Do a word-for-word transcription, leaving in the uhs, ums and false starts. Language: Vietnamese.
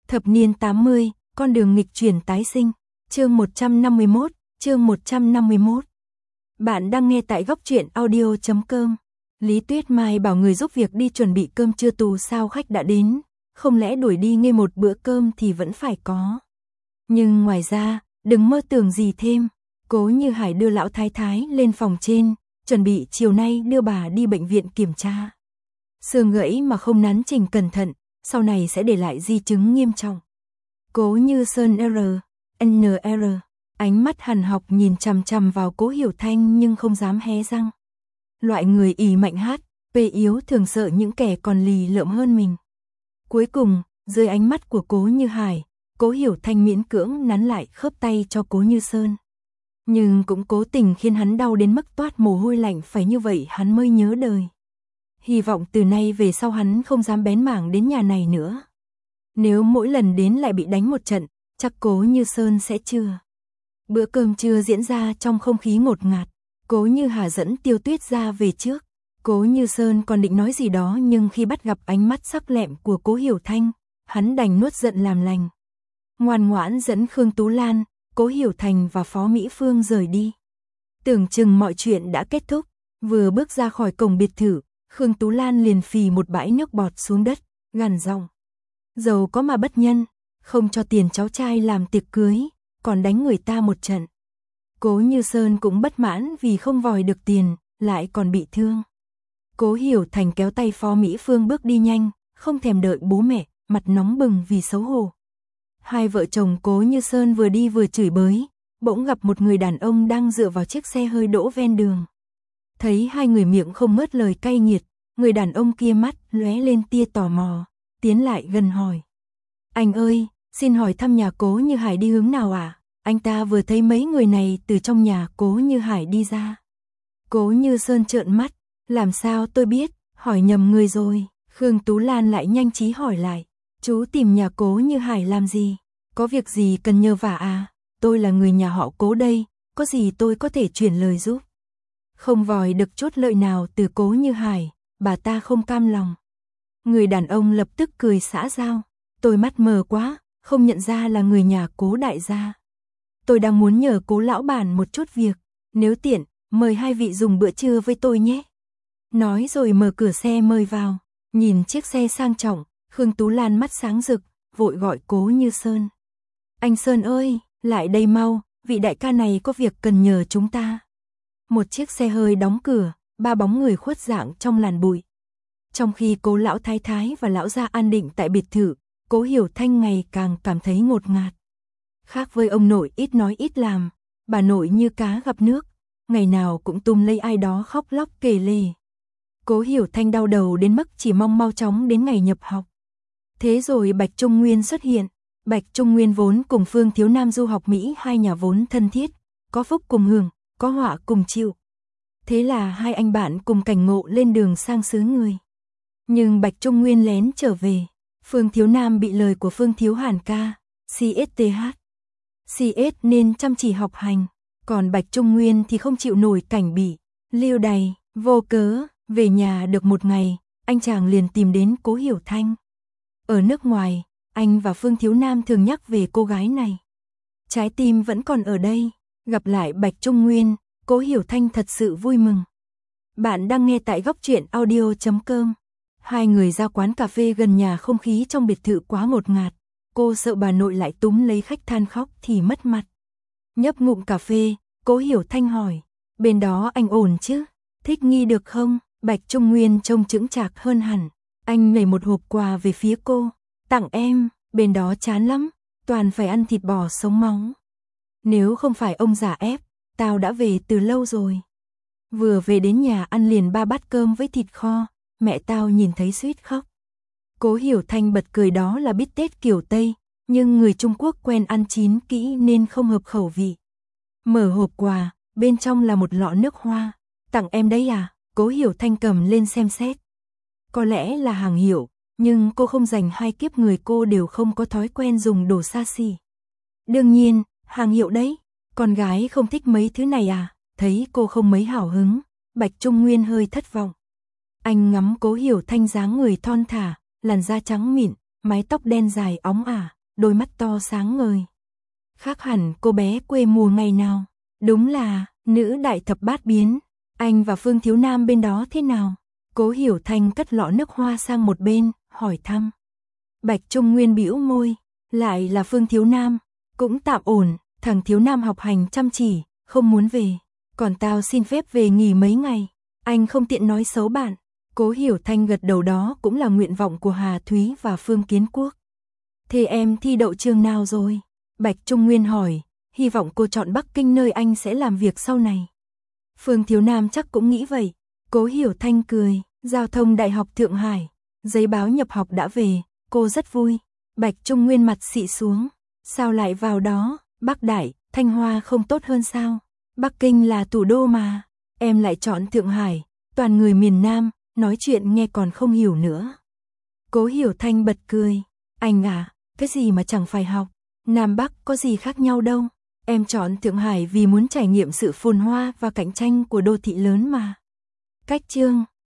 Thập niên tám mươi, con đường nghịch chuyển tái sinh, chương một trăm năm mươi mốt, chương một trăm năm mươi mốt. Bạn đang nghe tại góc truyện audio chấm com. Lý Tuyết Mai bảo người giúp việc đi chuẩn bị cơm trưa tù sao khách đã đến, không lẽ đuổi đi ngay một bữa cơm thì vẫn phải có. Nhưng ngoài ra, đừng mơ tưởng gì thêm, Cố Như Hải đưa lão thái thái lên phòng trên, chuẩn bị chiều nay đưa bà đi bệnh viện kiểm tra. Xương gãy mà không nắn chỉnh cẩn thận, sau này sẽ để lại di chứng nghiêm trọng. Cố Như Sơn R, N R, ánh mắt hằn học nhìn chằm chằm vào Cố Hiểu Thanh nhưng không dám hé răng. Loại người ỷ mạnh hát, pê yếu thường sợ những kẻ còn lì lợm hơn mình. Cuối cùng, dưới ánh mắt của Cố Như Hải, Cố Hiểu Thanh miễn cưỡng nắn lại khớp tay cho Cố Như Sơn. Nhưng cũng cố tình khiến hắn đau đến mức toát mồ hôi lạnh, phải như vậy hắn mới nhớ đời. Hy vọng từ nay về sau hắn không dám bén mảng đến nhà này nữa. Nếu mỗi lần đến lại bị đánh một trận, chắc Cố Như Sơn sẽ chưa. Bữa cơm trưa diễn ra trong không khí ngột ngạt. Cố Như Hà dẫn Tiêu Tuyết ra về trước. Cố Như Sơn còn định nói gì đó nhưng khi bắt gặp ánh mắt sắc lẹm của Cố Hiểu Thanh, hắn đành nuốt giận làm lành. Ngoan ngoãn dẫn Khương Tú Lan, Cố Hiểu Thành và Phó Mỹ Phương rời đi. Tưởng chừng mọi chuyện đã kết thúc, vừa bước ra khỏi cổng biệt thự, Khương Tú Lan liền phì một bãi nước bọt xuống đất, gằn giọng: giàu có mà bất nhân, không cho tiền cháu trai làm tiệc cưới, còn đánh người ta một trận. Cố Như Sơn cũng bất mãn vì không vòi được tiền, lại còn bị thương. Cố Hiểu Thành kéo tay Phó Mỹ Phương bước đi nhanh, không thèm đợi bố mẹ, mặt nóng bừng vì xấu hổ. Hai vợ chồng Cố Như Sơn vừa đi vừa chửi bới, bỗng gặp một người đàn ông đang dựa vào chiếc xe hơi đỗ ven đường. Thấy hai người miệng không ngớt lời cay nghiệt, người đàn ông kia mắt lóe lên tia tò mò, tiến lại gần hỏi: anh ơi, xin hỏi thăm nhà Cố Như Hải đi hướng nào ạ? À? Anh ta vừa thấy mấy người này từ trong nhà Cố Như Hải đi ra. Cố Như Sơn trợn mắt: làm sao tôi biết, hỏi nhầm người rồi. Khương Tú Lan lại nhanh trí hỏi lại: chú tìm nhà Cố Như Hải làm gì? Có việc gì cần nhờ vả à? Tôi là người nhà họ Cố đây, có gì tôi có thể chuyển lời giúp. Không vòi được chút lợi nào từ Cố Như Hải, bà ta không cam lòng. Người đàn ông lập tức cười xã giao: tôi mắt mờ quá, không nhận ra là người nhà Cố đại gia. Tôi đang muốn nhờ Cố lão bản một chút việc, nếu tiện, mời hai vị dùng bữa trưa với tôi nhé. Nói rồi mở cửa xe mời vào. Nhìn chiếc xe sang trọng, Khương Tú Lan mắt sáng rực, vội gọi Cố Như Sơn: anh Sơn ơi, lại đây mau, vị đại ca này có việc cần nhờ chúng ta. Một chiếc xe hơi đóng cửa, ba bóng người khuất dạng trong làn bụi. Trong khi Cố lão thái thái và lão gia an định tại biệt thự, Cố Hiểu Thanh ngày càng cảm thấy ngột ngạt. Khác với ông nội ít nói ít làm, bà nội như cá gặp nước, ngày nào cũng túm lấy ai đó khóc lóc kể lể. Cố Hiểu Thanh đau đầu đến mức chỉ mong mau chóng đến ngày nhập học. Thế rồi Bạch Trung Nguyên xuất hiện. Bạch Trung Nguyên vốn cùng Phương Thiếu Nam du học Mỹ, hai nhà vốn thân thiết, có phúc cùng hưởng, có họa cùng chịu. Thế là hai anh bạn cùng cảnh ngộ lên đường sang xứ người. Nhưng Bạch Trung Nguyên lén trở về, Phương Thiếu Nam bị lời của Phương Thiếu Hàn ca, xê ét tê hát, xê ét nên chăm chỉ học hành, còn Bạch Trung Nguyên thì không chịu nổi cảnh bị lưu đày, vô cớ. Về nhà được một ngày, anh chàng liền tìm đến Cố Hiểu Thanh. Ở nước ngoài, anh và Phương Thiếu Nam thường nhắc về cô gái này. Trái tim vẫn còn ở đây, gặp lại Bạch Trung Nguyên, Cố Hiểu Thanh thật sự vui mừng. Bạn đang nghe tại góc truyện audio chấm com. Hai người ra quán cà phê gần nhà, không khí trong biệt thự quá ngột ngạt. Cô sợ bà nội lại túm lấy khách than khóc thì mất mặt. Nhấp ngụm cà phê, Cố Hiểu Thanh hỏi: bên đó anh ổn chứ? Thích nghi được không? Bạch Trung Nguyên trông chững chạc hơn hẳn. Anh lấy một hộp quà về phía cô: tặng em, bên đó chán lắm, toàn phải ăn thịt bò sống máu. Nếu không phải ông già ép, tao đã về từ lâu rồi. Vừa về đến nhà ăn liền ba bát cơm với thịt kho, mẹ tao nhìn thấy suýt khóc. Cố Hiểu Thanh bật cười, đó là bít tết kiểu Tây, nhưng người Trung Quốc quen ăn chín kỹ nên không hợp khẩu vị. Mở hộp quà, bên trong là một lọ nước hoa. Tặng em đấy à? Cố Hiểu Thanh cầm lên xem xét. Có lẽ là hàng hiệu, nhưng cô không dành hai kiếp người cô đều không có thói quen dùng đồ xa xỉ. Đương nhiên, hàng hiệu đấy, con gái không thích mấy thứ này à? Thấy cô không mấy hào hứng, Bạch Trung Nguyên hơi thất vọng. Anh ngắm Cố Hiểu Thanh dáng người thon thả, làn da trắng mịn, mái tóc đen dài óng ả, đôi mắt to sáng ngời. Khác hẳn cô bé quê mùa ngày nào. Đúng là, nữ đại thập bát biến. Anh và Phương Thiếu Nam bên đó thế nào? Cố Hiểu Thanh cất lọ nước hoa sang một bên, hỏi thăm. Bạch Trung Nguyên bĩu môi, lại là Phương Thiếu Nam, cũng tạm ổn, thằng Thiếu Nam học hành chăm chỉ, không muốn về, còn tao xin phép về nghỉ mấy ngày, anh không tiện nói xấu bạn. Cố Hiểu Thanh gật đầu, đó cũng là nguyện vọng của Hà Thúy và Phương Kiến Quốc. Thế em thi đậu trường nào rồi? Bạch Trung Nguyên hỏi, hy vọng cô chọn Bắc Kinh nơi anh sẽ làm việc sau này. Phương Thiếu Nam chắc cũng nghĩ vậy. Cố Hiểu Thanh cười, Giao thông Đại học Thượng Hải, giấy báo nhập học đã về, cô rất vui. Bạch Trung Nguyên mặt xị xuống, sao lại vào đó, Bắc Đại, Thanh Hoa không tốt hơn sao? Bắc Kinh là thủ đô mà, em lại chọn Thượng Hải, toàn người miền Nam, nói chuyện nghe còn không hiểu nữa. Cố Hiểu Thanh bật cười, anh à, cái gì mà chẳng phải học, Nam Bắc có gì khác nhau đâu. Em chọn Thượng Hải vì muốn trải nghiệm sự phồn hoa và cạnh tranh của đô thị lớn mà. Cách chương